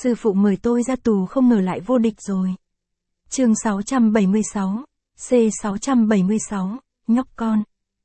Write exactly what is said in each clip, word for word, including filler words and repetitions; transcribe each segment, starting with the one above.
Sư phụ mời tôi ra tù không ngờ lại vô địch rồi. Chương sáu trăm bảy mươi sáu, C sáu trăm bảy mươi sáu, nhóc con.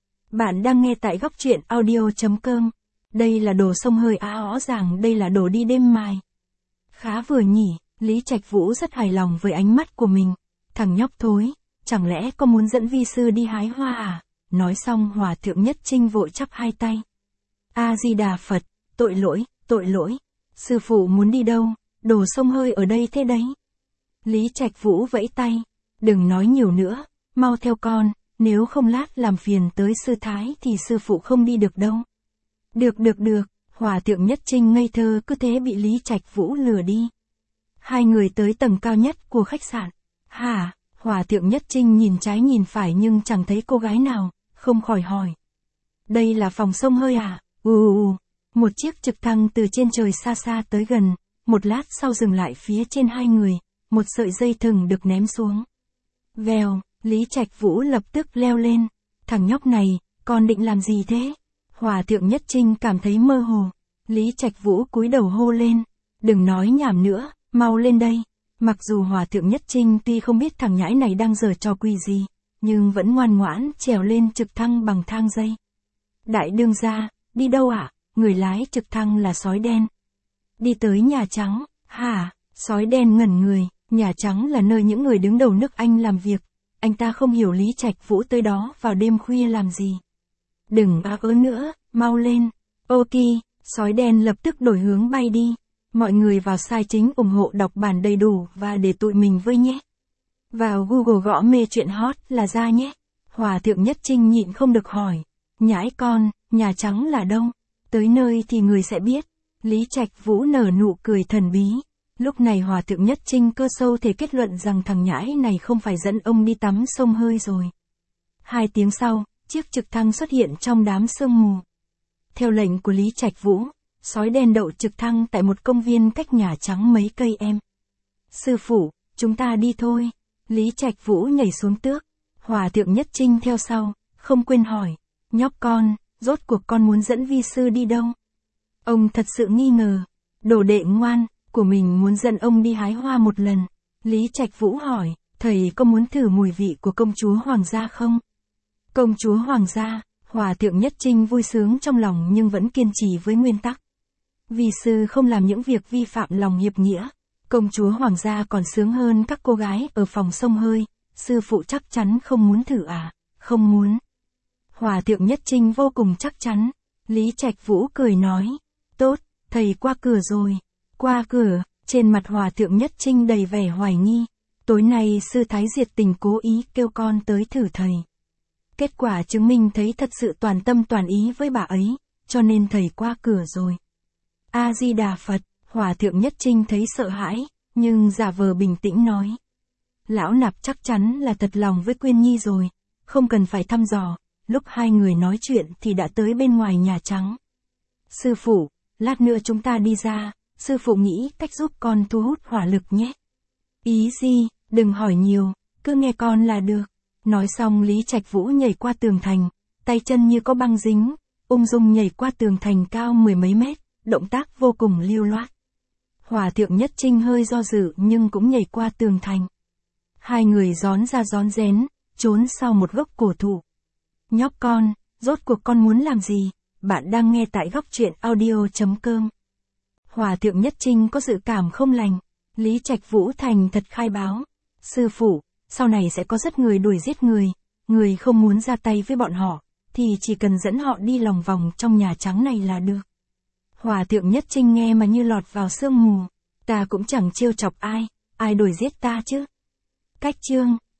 Bạn đang nghe tại góc truyện audio chấm com. Đây là đồ xông hơi á, rõ ràng đây là đồ đi đêm mài. Khá vừa nhỉ, Lý Trạch Vũ rất hài lòng với ánh mắt của mình. Thằng nhóc thối, chẳng lẽ có muốn dẫn vi sư đi hái hoa à? Nói xong Hòa Thượng Nhất Trinh vội chắp hai tay. A-di-đà Phật, tội lỗi, tội lỗi. Sư phụ muốn đi đâu? Đồ xông hơi ở đây thế đấy. Lý Trạch Vũ vẫy tay. Đừng nói nhiều nữa, mau theo con, nếu không lát làm phiền tới sư thái thì sư phụ không đi được đâu. Được được được, Hòa Thượng Nhất Trinh ngây thơ cứ thế bị Lý Trạch Vũ lừa đi. Hai người tới tầng cao nhất của khách sạn. Hả? Hòa Thượng Nhất Trinh nhìn trái nhìn phải nhưng chẳng thấy cô gái nào, không khỏi hỏi. Đây là phòng xông hơi à? Ừ ừ. Một chiếc trực thăng từ trên trời xa xa tới gần, một lát sau dừng lại phía trên hai người, một sợi dây thừng được ném xuống. Vèo, Lý Trạch Vũ lập tức leo lên. Thằng nhóc này, con định làm gì thế? Hòa Thượng Nhất Trinh cảm thấy mơ hồ. Lý Trạch Vũ cúi đầu hô lên. Đừng nói nhảm nữa, mau lên đây. Mặc dù Hòa Thượng Nhất Trinh tuy không biết thằng nhãi này đang giở trò quỷ gì, nhưng vẫn ngoan ngoãn trèo lên trực thăng bằng thang dây. Đại đương gia, đi đâu ạ? À? Người lái trực thăng là sói đen. Đi tới Nhà Trắng. Hả? Sói đen ngẩn người. Nhà Trắng là nơi những người đứng đầu nước Anh làm việc. Anh ta không hiểu Lý Trạch Vũ tới đó vào đêm khuya làm gì. Đừng á ớ nữa, mau lên. Ok, sói đen lập tức đổi hướng bay đi. Mọi người vào site chính ủng hộ đọc bản đầy đủ và để tụi mình với nhé. Vào Google gõ mê chuyện hot là ra nhé. Hòa Thượng Nhất Trinh nhịn không được hỏi. Nhãi con, Nhà Trắng là đâu? Tới nơi thì người sẽ biết. Lý Trạch Vũ nở nụ cười thần bí. Lúc này Hòa Thượng Nhất Trinh cơ sâu thể kết luận rằng thằng nhãi này không phải dẫn ông đi tắm sông hơi rồi. Hai tiếng sau, chiếc trực thăng xuất hiện trong đám sương mù. Theo lệnh của Lý Trạch Vũ, sói đen đậu trực thăng tại một công viên cách Nhà Trắng mấy cây em. Sư phụ, chúng ta đi thôi. Lý Trạch Vũ nhảy xuống tước. Hòa Thượng Nhất Trinh theo sau, không quên hỏi. Nhóc con, rốt cuộc con muốn dẫn vi sư đi đâu? Ông thật sự nghi ngờ. Đồ đệ ngoan của mình muốn dẫn ông đi hái hoa một lần. Lý Trạch Vũ hỏi, thầy có muốn thử mùi vị của công chúa hoàng gia không? Công chúa hoàng gia, Hòa Thượng Nhất Trinh vui sướng trong lòng nhưng vẫn kiên trì với nguyên tắc. Vi sư không làm những việc vi phạm lòng hiệp nghĩa. Công chúa hoàng gia còn sướng hơn các cô gái ở phòng xông hơi. Sư phụ chắc chắn không muốn thử à? Không muốn. Hòa Thượng Nhất Trinh vô cùng chắc chắn. Lý Trạch Vũ cười nói. Tốt, thầy qua cửa rồi. Qua cửa, trên mặt Hòa Thượng Nhất Trinh đầy vẻ hoài nghi. Tối nay sư thái diệt tình cố ý kêu con tới thử thầy. Kết quả chứng minh thấy thật sự toàn tâm toàn ý với bà ấy, cho nên thầy qua cửa rồi. A-di-đà Phật, Hòa Thượng Nhất Trinh thấy sợ hãi, nhưng giả vờ bình tĩnh nói. Lão nạp chắc chắn là thật lòng với Quyên Nhi rồi, không cần phải thăm dò. Lúc hai người nói chuyện thì đã tới bên ngoài Nhà Trắng. Sư phụ, lát nữa chúng ta đi ra, sư phụ nghĩ cách giúp con thu hút hỏa lực nhé. Ý gì, đừng hỏi nhiều, cứ nghe con là được. Nói xong Lý Trạch Vũ nhảy qua tường thành, tay chân như có băng dính, ung dung nhảy qua tường thành cao mười mấy mét, động tác vô cùng lưu loát. Hòa Thượng Nhất Trinh hơi do dự nhưng cũng nhảy qua tường thành. Hai người rón ra rón rén, trốn sau một gốc cổ thụ. Nhóc con, rốt cuộc con muốn làm gì? Bạn đang nghe tại góc truyện audio chấm com. Hòa Thượng Nhất Trinh có dự cảm không lành. Lý Trạch Vũ thành thật khai báo. Sư phụ, sau này sẽ có rất người đuổi giết người. Người không muốn ra tay với bọn họ, thì chỉ cần dẫn họ đi lòng vòng trong Nhà Trắng này là được. Hòa Thượng Nhất Trinh nghe mà như lọt vào sương mù. Ta cũng chẳng trêu chọc ai, ai đuổi giết ta chứ. Cách chương.